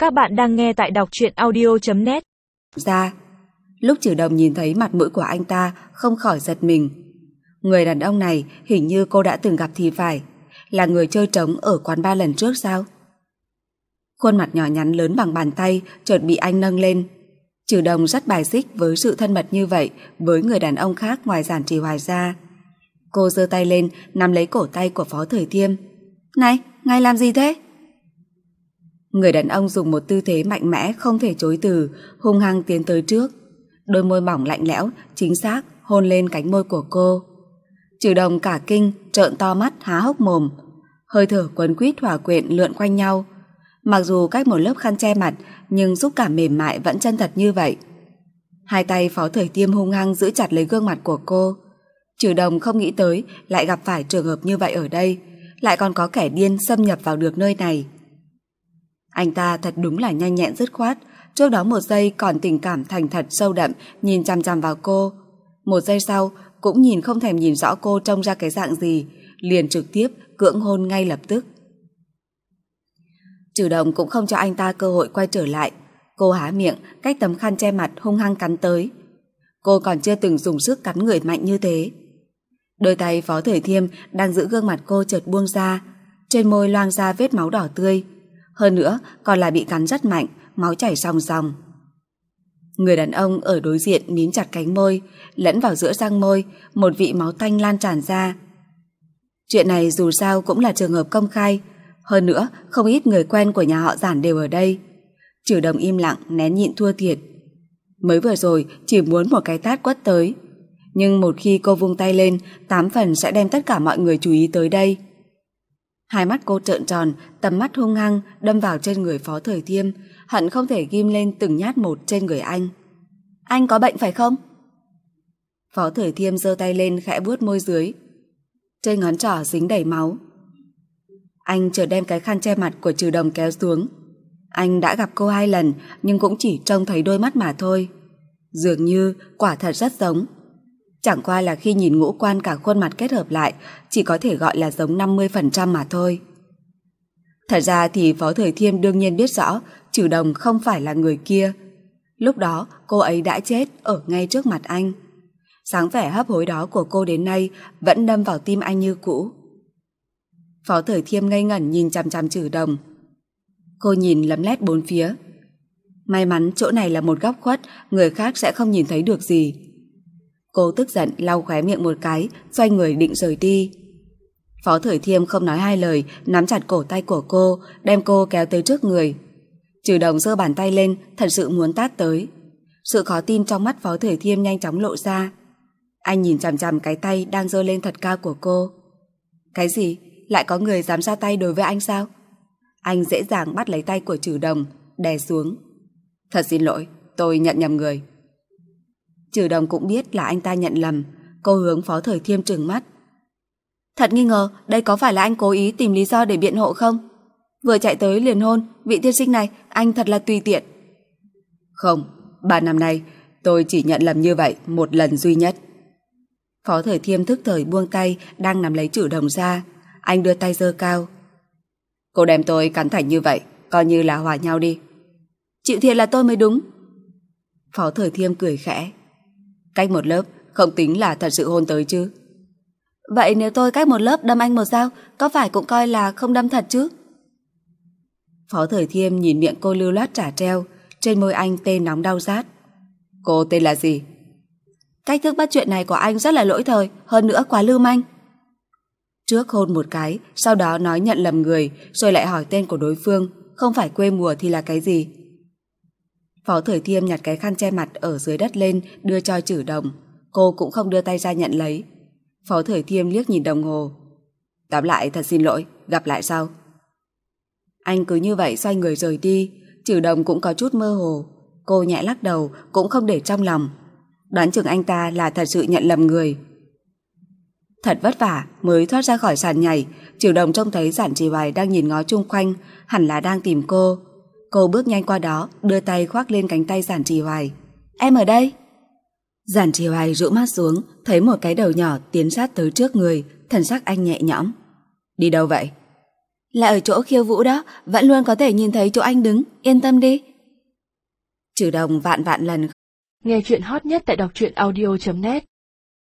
Các bạn đang nghe tại đọc truyện audio.net. Ra, lúc Trừ Đồng nhìn thấy mặt mũi của anh ta không khỏi giật mình. Người đàn ông này hình như cô đã từng gặp thì phải, là người chơi trống ở quán bar lần trước sao? Khuôn mặt nhỏ nhắn lớn bằng bàn tay chợt bị anh nâng lên. Trừ Đồng rất bài xích với sự thân mật như vậy với người đàn ông khác ngoài Giản Trì Hoài ra. Cô giơ tay lên nắm lấy cổ tay của Phó Thời Thiêm. Này, ngài làm gì thế? Người đàn ông dùng một tư thế mạnh mẽ không thể chối từ, hung hăng tiến tới trước. Đôi môi mỏng lạnh lẽo, chính xác hôn lên cánh môi của cô. Trừ Đồng cả kinh, trợn to mắt há hốc mồm. Hơi thở quấn quýt hòa quyện lượn quanh nhau. Mặc dù cách một lớp khăn che mặt, nhưng xúc cảm mềm mại vẫn chân thật như vậy. Hai tay Phó Thời Thiêm hung hăng giữ chặt lấy gương mặt của cô. Trừ Đồng không nghĩ tới lại gặp phải trường hợp như vậy ở đây, lại còn có kẻ điên xâm nhập vào được nơi này. Anh ta thật đúng là nhanh nhẹn dứt khoát. Trước đó một giây còn tình cảm thành thật sâu đậm nhìn chằm chằm vào cô, một giây sau cũng nhìn không thèm nhìn rõ cô trông ra cái dạng gì, liền trực tiếp cưỡng hôn ngay lập tức. Trừ Đồng cũng không cho anh ta cơ hội quay trở lại. Cô há miệng cách tấm khăn che mặt hung hăng cắn tới. Cô còn chưa từng dùng sức cắn người mạnh như thế. Đôi tay Phó Thời Thiêm đang giữ gương mặt cô chợt buông ra, trên môi loang ra vết máu đỏ tươi. Hơn nữa còn là bị cắn rất mạnh, máu chảy ròng ròng. Người đàn ông ở đối diện mím chặt cánh môi, lẫn vào giữa răng môi một vị máu tanh lan tràn ra. Chuyện này dù sao cũng là trường hợp công khai, hơn nữa không ít người quen của nhà họ Giản đều ở đây. Trừ Đồng im lặng nén nhịn thua thiệt. Mới vừa rồi chỉ muốn một cái tát quất tới, nhưng một khi cô vung tay lên, 8 phần sẽ đem tất cả mọi người chú ý tới đây. Hai mắt cô trợn tròn, tầm mắt hung hăng đâm vào trên người Phó Thời Thiêm, hận không thể ghim lên từng nhát một trên người anh. Anh có bệnh phải không? Phó Thời Thiêm giơ tay lên khẽ vuốt môi dưới, trên ngón trỏ dính đầy máu. Anh chợt đem cái khăn che mặt của Trừ Đồng kéo xuống. Anh đã gặp cô 2 lần nhưng cũng chỉ trông thấy đôi mắt mà thôi. Dường như quả thật rất giống. Chẳng qua là khi nhìn ngũ quan cả khuôn mặt kết hợp lại, chỉ có thể gọi là giống 50% mà thôi. Thật ra thì Phó Thời Thiêm đương nhiên biết rõ Trừ Đồng không phải là người kia. Lúc đó cô ấy đã chết ở ngay trước mặt anh. Dáng vẻ hấp hối đó của cô đến nay vẫn đâm vào tim anh như cũ. Phó Thời Thiêm ngây ngẩn nhìn chằm chằm Trừ Đồng. Cô nhìn lấm lét bốn phía. May mắn chỗ này là một góc khuất, người khác sẽ không nhìn thấy được gì. Cô tức giận lau khóe miệng một cái, xoay người định rời đi. Phó Thời Thiêm không nói hai lời, nắm chặt cổ tay của cô, đem cô kéo tới trước người. Trừ Đồng giơ bàn tay lên, thật sự muốn tát tới. Sự khó tin trong mắt Phó Thời Thiêm nhanh chóng lộ ra. Anh nhìn chằm chằm cái tay đang giơ lên thật cao của cô. Cái gì? Lại có người dám ra tay đối với anh sao? Anh dễ dàng bắt lấy tay của Trừ Đồng, đè xuống. Thật xin lỗi, tôi nhận nhầm người. Trừ Đồng cũng biết là anh ta nhận lầm. Cô hướng Phó Thời Thiêm trừng mắt. Thật nghi ngờ đây có phải là anh cố ý tìm lý do để biện hộ không? Vừa chạy tới liền hôn, vị tiên sinh này anh thật là tùy tiện. Không, 3 năm nay tôi chỉ nhận lầm như vậy một lần duy nhất. Phó Thời Thiêm thức thời buông tay đang nắm lấy Trừ Đồng ra. Anh đưa tay giơ cao. Cô đem tôi cắn thành như vậy, coi như là hòa nhau đi. Chịu thiệt là tôi mới đúng. Phó Thời Thiêm cười khẽ. Cách một lớp không tính là thật sự hôn tới chứ? Vậy nếu tôi cách một lớp đâm anh một dao, có phải cũng coi là không đâm thật chứ? Phó Thời Thiêm nhìn miệng cô lưu loát trả treo, trên môi anh tên nóng đau rát. Cô tên là gì? Cách thức bắt chuyện này của anh rất là lỗi thời, hơn nữa quá lưu manh. Trước hôn một cái, sau đó nói nhận lầm người, rồi lại hỏi tên của đối phương, không phải quê mùa thì là cái gì? Phó Thời Thiêm nhặt cái khăn che mặt ở dưới đất lên đưa cho Trừ Đồng. Cô cũng không đưa tay ra nhận lấy. Phó Thời Thiêm liếc nhìn đồng hồ. Tóm lại thật xin lỗi, gặp lại sau. Anh cứ như vậy xoay người rời đi. Trừ Đồng cũng có chút mơ hồ. Cô nhẹ lắc đầu cũng không để trong lòng. Đoán chừng anh ta là thật sự nhận lầm người. Thật vất vả mới thoát ra khỏi sàn nhảy. Trừ Đồng trông thấy Giản Trì Hoài đang nhìn ngó chung quanh, hẳn là đang tìm cô. Cô bước nhanh qua đó, đưa tay khoác lên cánh tay Giản Trì Hoài. Em ở đây. Giản Trì Hoài rũ mắt xuống, thấy một cái đầu nhỏ tiến sát tới trước người, thần sắc anh nhẹ nhõm. Đi đâu vậy? Là ở chỗ khiêu vũ đó, vẫn luôn có thể nhìn thấy chỗ anh đứng, yên tâm đi. Trừ Đồng vạn vạn lần. Nghe chuyện hot nhất tại đọc truyện audio.net